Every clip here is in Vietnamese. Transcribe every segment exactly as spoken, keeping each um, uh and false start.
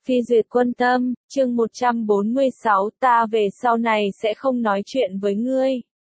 Phi duyệt quân tâm, chương một trăm bốn mươi sáu, ta về sau này sẽ không nói chuyện với ngươi.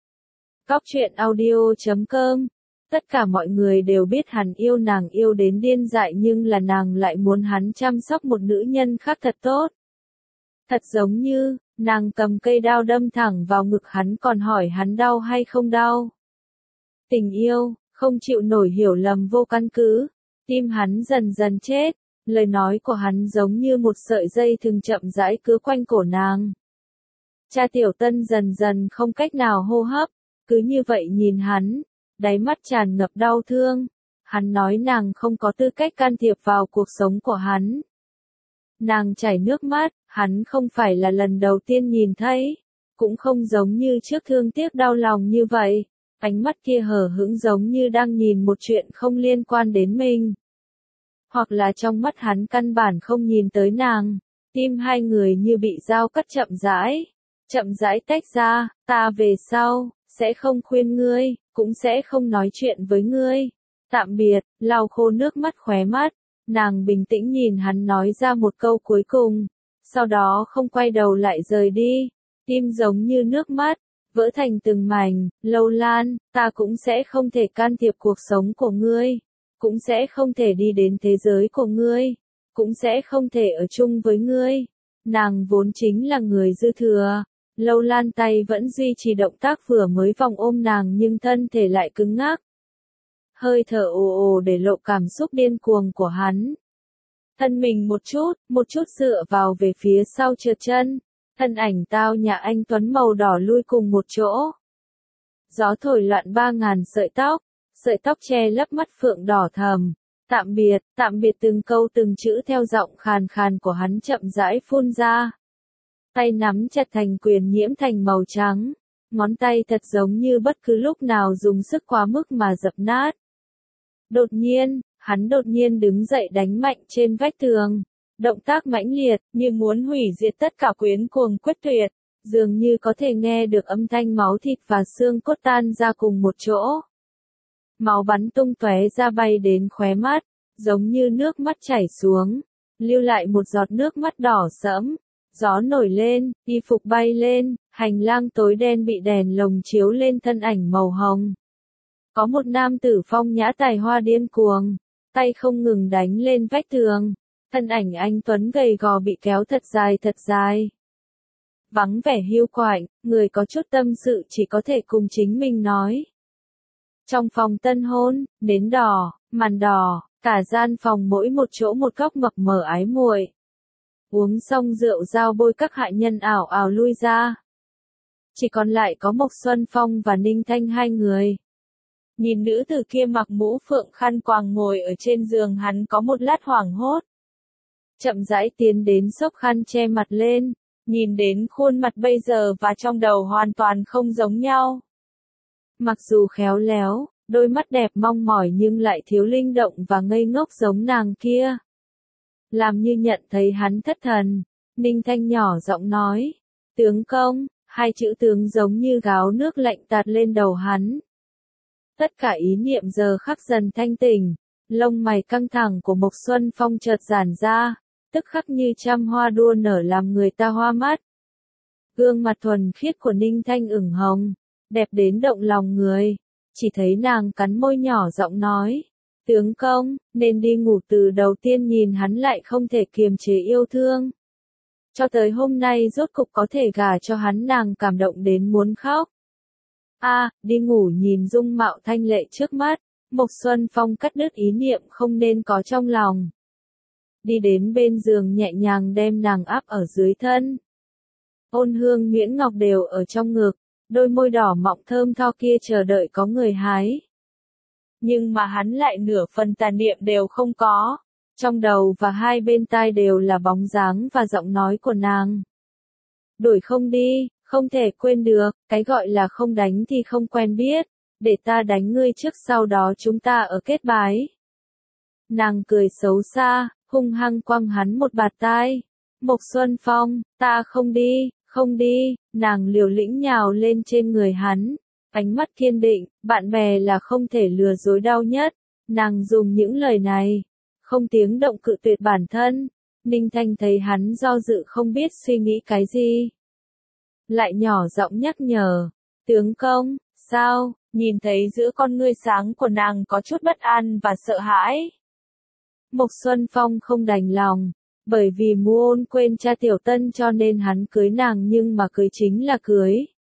Góc truyện audio chấm com. Tất cả mọi người đều biết hắn yêu nàng yêu đến điên dại, nhưng là nàng lại muốn hắn chăm sóc một nữ nhân khác thật tốt. Thật giống như, nàng cầm cây đao đâm thẳng vào ngực hắn còn hỏi hắn đau hay không đau. Tình yêu, không chịu nổi hiểu lầm vô căn cứ, tim hắn dần dần chết. Lời nói của hắn giống như một sợi dây thừng chậm rãi cứ quanh cổ nàng. Cha Tiểu Tân dần dần không cách nào hô hấp, cứ như vậy nhìn hắn, đáy mắt tràn ngập đau thương. Hắn nói nàng không có tư cách can thiệp vào cuộc sống của hắn. Nàng chảy nước mắt, hắn không phải là lần đầu tiên nhìn thấy, cũng không giống như trước thương tiếc đau lòng như vậy. Ánh mắt kia hờ hững giống như đang nhìn một chuyện không liên quan đến mình. Hoặc là trong mắt hắn căn bản không nhìn tới nàng, tim hai người như bị dao cắt chậm rãi, chậm rãi tách ra. Ta về sau, sẽ không khuyên ngươi, cũng sẽ không nói chuyện với ngươi. Tạm biệt, lau khô nước mắt khóe mắt, nàng bình tĩnh nhìn hắn nói ra một câu cuối cùng, sau đó không quay đầu lại rời đi, tim giống như nước mắt, vỡ thành từng mảnh. Lâu Lan, ta cũng sẽ không thể can thiệp cuộc sống của ngươi. Cũng sẽ không thể đi đến thế giới của ngươi, cũng sẽ không thể ở chung với ngươi. Nàng vốn chính là người dư thừa. Lâu Lan tay vẫn duy trì động tác vừa mới vòng ôm nàng nhưng thân thể lại cứng ngắc. Hơi thở ồ ồ để lộ cảm xúc điên cuồng của hắn. Thân mình một chút, một chút dựa vào về phía sau trượt chân. Thân ảnh tao nhà anh Tuấn màu đỏ lui cùng một chỗ. Gió thổi loạn ba ngàn sợi tóc. Sợi tóc che lấp mắt phượng đỏ thầm. Tạm biệt, tạm biệt từng câu từng chữ theo giọng khàn khàn của hắn chậm rãi phun ra. Tay nắm chặt thành quyền nhiễm thành màu trắng. Ngón tay thật giống như bất cứ lúc nào dùng sức quá mức mà dập nát. Đột nhiên, hắn đột nhiên đứng dậy đánh mạnh trên vách tường. Động tác mãnh liệt, như muốn hủy diệt tất cả quyến cuồng quyết tuyệt. Dường như có thể nghe được âm thanh máu thịt và xương cốt tan ra cùng một chỗ. Máu bắn tung tóe ra bay đến khóe mắt, giống như nước mắt chảy xuống, lưu lại một giọt nước mắt đỏ sẫm. Gió nổi lên, y phục bay lên, hành lang tối đen bị đèn lồng chiếu lên thân ảnh màu hồng. Có một nam tử phong nhã tài hoa điên cuồng, tay không ngừng đánh lên vách tường, thân ảnh anh Tuấn gầy gò bị kéo thật dài thật dài. Vắng vẻ hiu quạnh, người có chút tâm sự chỉ có thể cùng chính mình nói. Trong phòng tân hôn, nến đỏ, màn đỏ, cả gian phòng mỗi một chỗ một góc mập mờ ái muội. Uống xong rượu dao bôi các hạ nhân ảo ảo lui ra. Chỉ còn lại có Mộc Xuân Phong và Ninh Thanh hai người. Nhìn nữ tử kia mặc mũ phượng khăn quàng ngồi ở trên giường, hắn có một lát hoảng hốt. Chậm rãi tiến đến xốc khăn che mặt lên, nhìn đến khuôn mặt bây giờ và trong đầu hoàn toàn không giống nhau. Mặc dù khéo léo, đôi mắt đẹp mong mỏi nhưng lại thiếu linh động và ngây ngốc giống nàng kia. Làm như nhận thấy hắn thất thần, Ninh Thanh nhỏ giọng nói, tướng công, hai chữ tướng giống như gáo nước lạnh tạt lên đầu hắn. Tất cả ý niệm giờ khắc dần thanh tỉnh, lông mày căng thẳng của Mộc Xuân Phong chợt giãn ra, tức khắc như trăm hoa đua nở làm người ta hoa mắt. Gương mặt thuần khiết của Ninh Thanh ửng hồng, đẹp đến động lòng người, chỉ thấy nàng cắn môi nhỏ giọng nói, tướng công, nên đi ngủ. Từ đầu tiên nhìn hắn lại không thể kiềm chế yêu thương. Cho tới hôm nay rốt cục có thể gả cho hắn, nàng cảm động đến muốn khóc. A, à, đi ngủ. Nhìn dung mạo thanh lệ trước mắt, Mộc Xuân Phong cắt đứt ý niệm không nên có trong lòng. Đi đến bên giường nhẹ nhàng đem nàng áp ở dưới thân. Ôn hương nhuyễn ngọc đều ở trong ngực. Đôi môi đỏ mọng thơm tho kia chờ đợi có người hái. Nhưng mà hắn lại nửa phần tà niệm đều không có. Trong đầu và hai bên tai đều là bóng dáng và giọng nói của nàng. Đuổi không đi, không thể quên được, cái gọi là không đánh thì không quen biết. Để ta đánh ngươi trước sau đó chúng ta ở kết bái. Nàng cười xấu xa, hung hăng quăng hắn một bạt tai. Mộc Xuân Phong, ta không đi. Không đi, nàng liều lĩnh nhào lên trên người hắn, ánh mắt kiên định, bạn bè là không thể lừa dối đau nhất. Nàng dùng những lời này, không tiếng động cự tuyệt bản thân, Ninh Thanh thấy hắn do dự không biết suy nghĩ cái gì. Lại nhỏ giọng nhắc nhở, tướng công, sao, nhìn thấy giữa con ngươi sáng của nàng có chút bất an và sợ hãi. Mộc Xuân Phong không đành lòng, bởi vì Mu Ôn quên cha Tiểu Tân cho nên hắn cưới nàng nhưng mà cưới chính là cưới.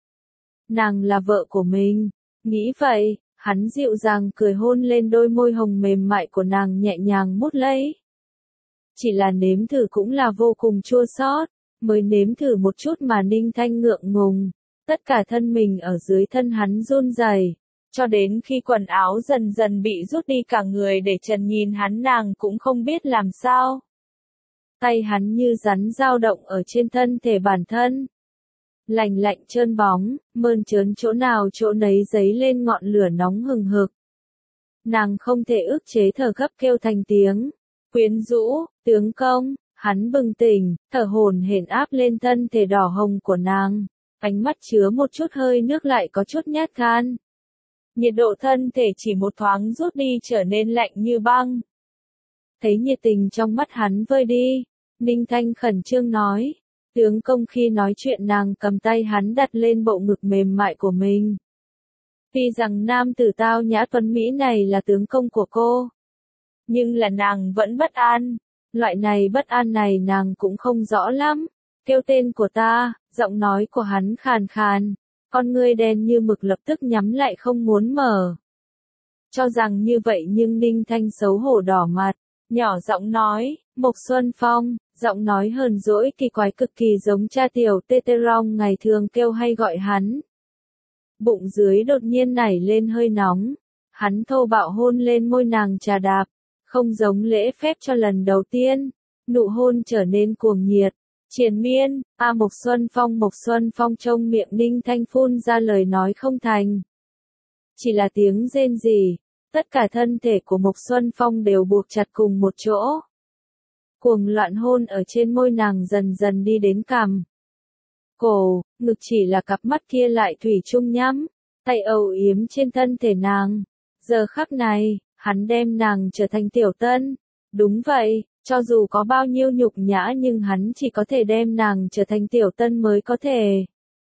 Nàng là vợ của mình, nghĩ vậy, hắn dịu dàng cười hôn lên đôi môi hồng mềm mại của nàng nhẹ nhàng mút lấy. Chỉ là nếm thử cũng là vô cùng chua xót, mới nếm thử một chút mà Ninh Thanh ngượng ngùng, tất cả thân mình ở dưới thân hắn run rẩy, cho đến khi quần áo dần dần bị rút đi cả người để trần nhìn hắn nàng cũng không biết làm sao. Tay hắn như rắn dao động ở trên thân thể bản thân. Lành lạnh trơn bóng, mơn trớn chỗ nào chỗ nấy dấy lên ngọn lửa nóng hừng hực. Nàng không thể ức chế thở gấp kêu thành tiếng. Quyến rũ, tướng công, hắn bừng tỉnh, thở hổn hển áp lên thân thể đỏ hồng của nàng. Ánh mắt chứa một chút hơi nước lại có chút nhát gan. Nhiệt độ thân thể chỉ một thoáng rút đi trở nên lạnh như băng. Thấy nhiệt tình trong mắt hắn vơi đi, Ninh Thanh khẩn trương nói. Tướng công khi nói chuyện nàng cầm tay hắn đặt lên bộ ngực mềm mại của mình. Tuy rằng nam tử tao nhã tuấn Mỹ này là tướng công của cô. Nhưng là nàng vẫn bất an. Loại này bất an này nàng cũng không rõ lắm. Kêu tên của ta, giọng nói của hắn khàn khàn. Con ngươi đen như mực lập tức nhắm lại không muốn mở. Cho rằng như vậy nhưng Ninh Thanh xấu hổ đỏ mặt. Nhỏ giọng nói, Mộc Xuân Phong, giọng nói hờn dỗi kỳ quái cực kỳ giống cha Tiểu Tê Tê Long ngày thường kêu hay gọi hắn. Bụng dưới đột nhiên nảy lên hơi nóng. Hắn thô bạo hôn lên môi nàng trà đạp. Không giống lễ phép cho lần đầu tiên. Nụ hôn trở nên cuồng nhiệt. Triền miên, a Mộc Xuân Phong Mộc Xuân Phong trông miệng Ninh Thanh phun ra lời nói không thành. Chỉ là tiếng rên rỉ, tất cả thân thể của Mộc Xuân Phong đều buộc chặt cùng một chỗ. Cuồng loạn hôn ở trên môi nàng dần dần đi đến cằm. Cổ, ngực chỉ là cặp mắt kia lại thủy chung nhắm, tay âu yếm trên thân thể nàng. Giờ khắc này, hắn đem nàng trở thành Tiểu Tân. Đúng vậy. Cho dù có bao nhiêu nhục nhã nhưng hắn chỉ có thể đem nàng trở thành Tiểu Tân mới có thể.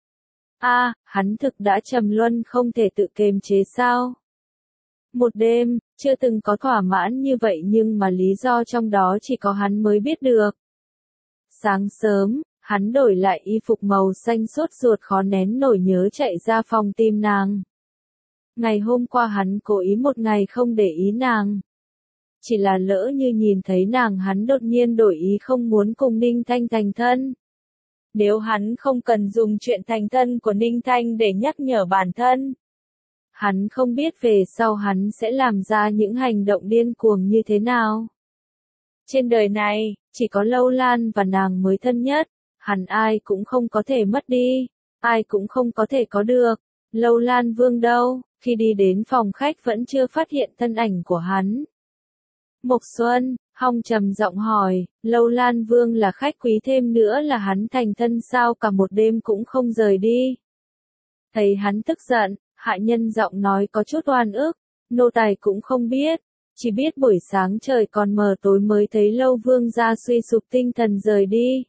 A, à, hắn thực đã trầm luân không thể tự kiềm chế sao? Một đêm, chưa từng có thỏa mãn như vậy nhưng mà lý do trong đó chỉ có hắn mới biết được. Sáng sớm, hắn đổi lại y phục màu xanh sốt ruột khó nén nổi nhớ chạy ra phòng tìm nàng. Ngày hôm qua hắn cố ý một ngày không để ý nàng. Chỉ là lỡ như nhìn thấy nàng hắn đột nhiên đổi ý không muốn cùng Ninh Thanh thành thân. Nếu hắn không cần dùng chuyện thành thân của Ninh Thanh để nhắc nhở bản thân. Hắn không biết về sau hắn sẽ làm ra những hành động điên cuồng như thế nào. Trên đời này, chỉ có Lâu Lan và nàng mới thân nhất. Hắn ai cũng không có thể mất đi. Ai cũng không có thể có được. Lâu Lan Vương đâu, khi đi đến phòng khách vẫn chưa phát hiện thân ảnh của hắn. Mộc Xuân, Hong trầm giọng hỏi, Lâu Lan Vương là khách quý thêm nữa là hắn thành thân sao cả một đêm cũng không rời đi. Thấy hắn tức giận, hạ nhân giọng nói có chút oan ức, nô tài cũng không biết, chỉ biết buổi sáng trời còn mờ tối mới thấy Lâu Vương ra suy sụp tinh thần rời đi.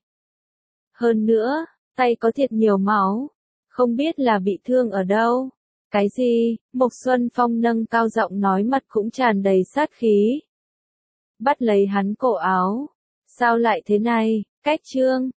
Hơn nữa, tay có thiệt nhiều máu, không biết là bị thương ở đâu. Cái gì? Mộc Xuân Phong nâng cao giọng nói mặt cũng tràn đầy sát khí. Bắt lấy hắn cổ áo. Sao lại thế này? Cách chương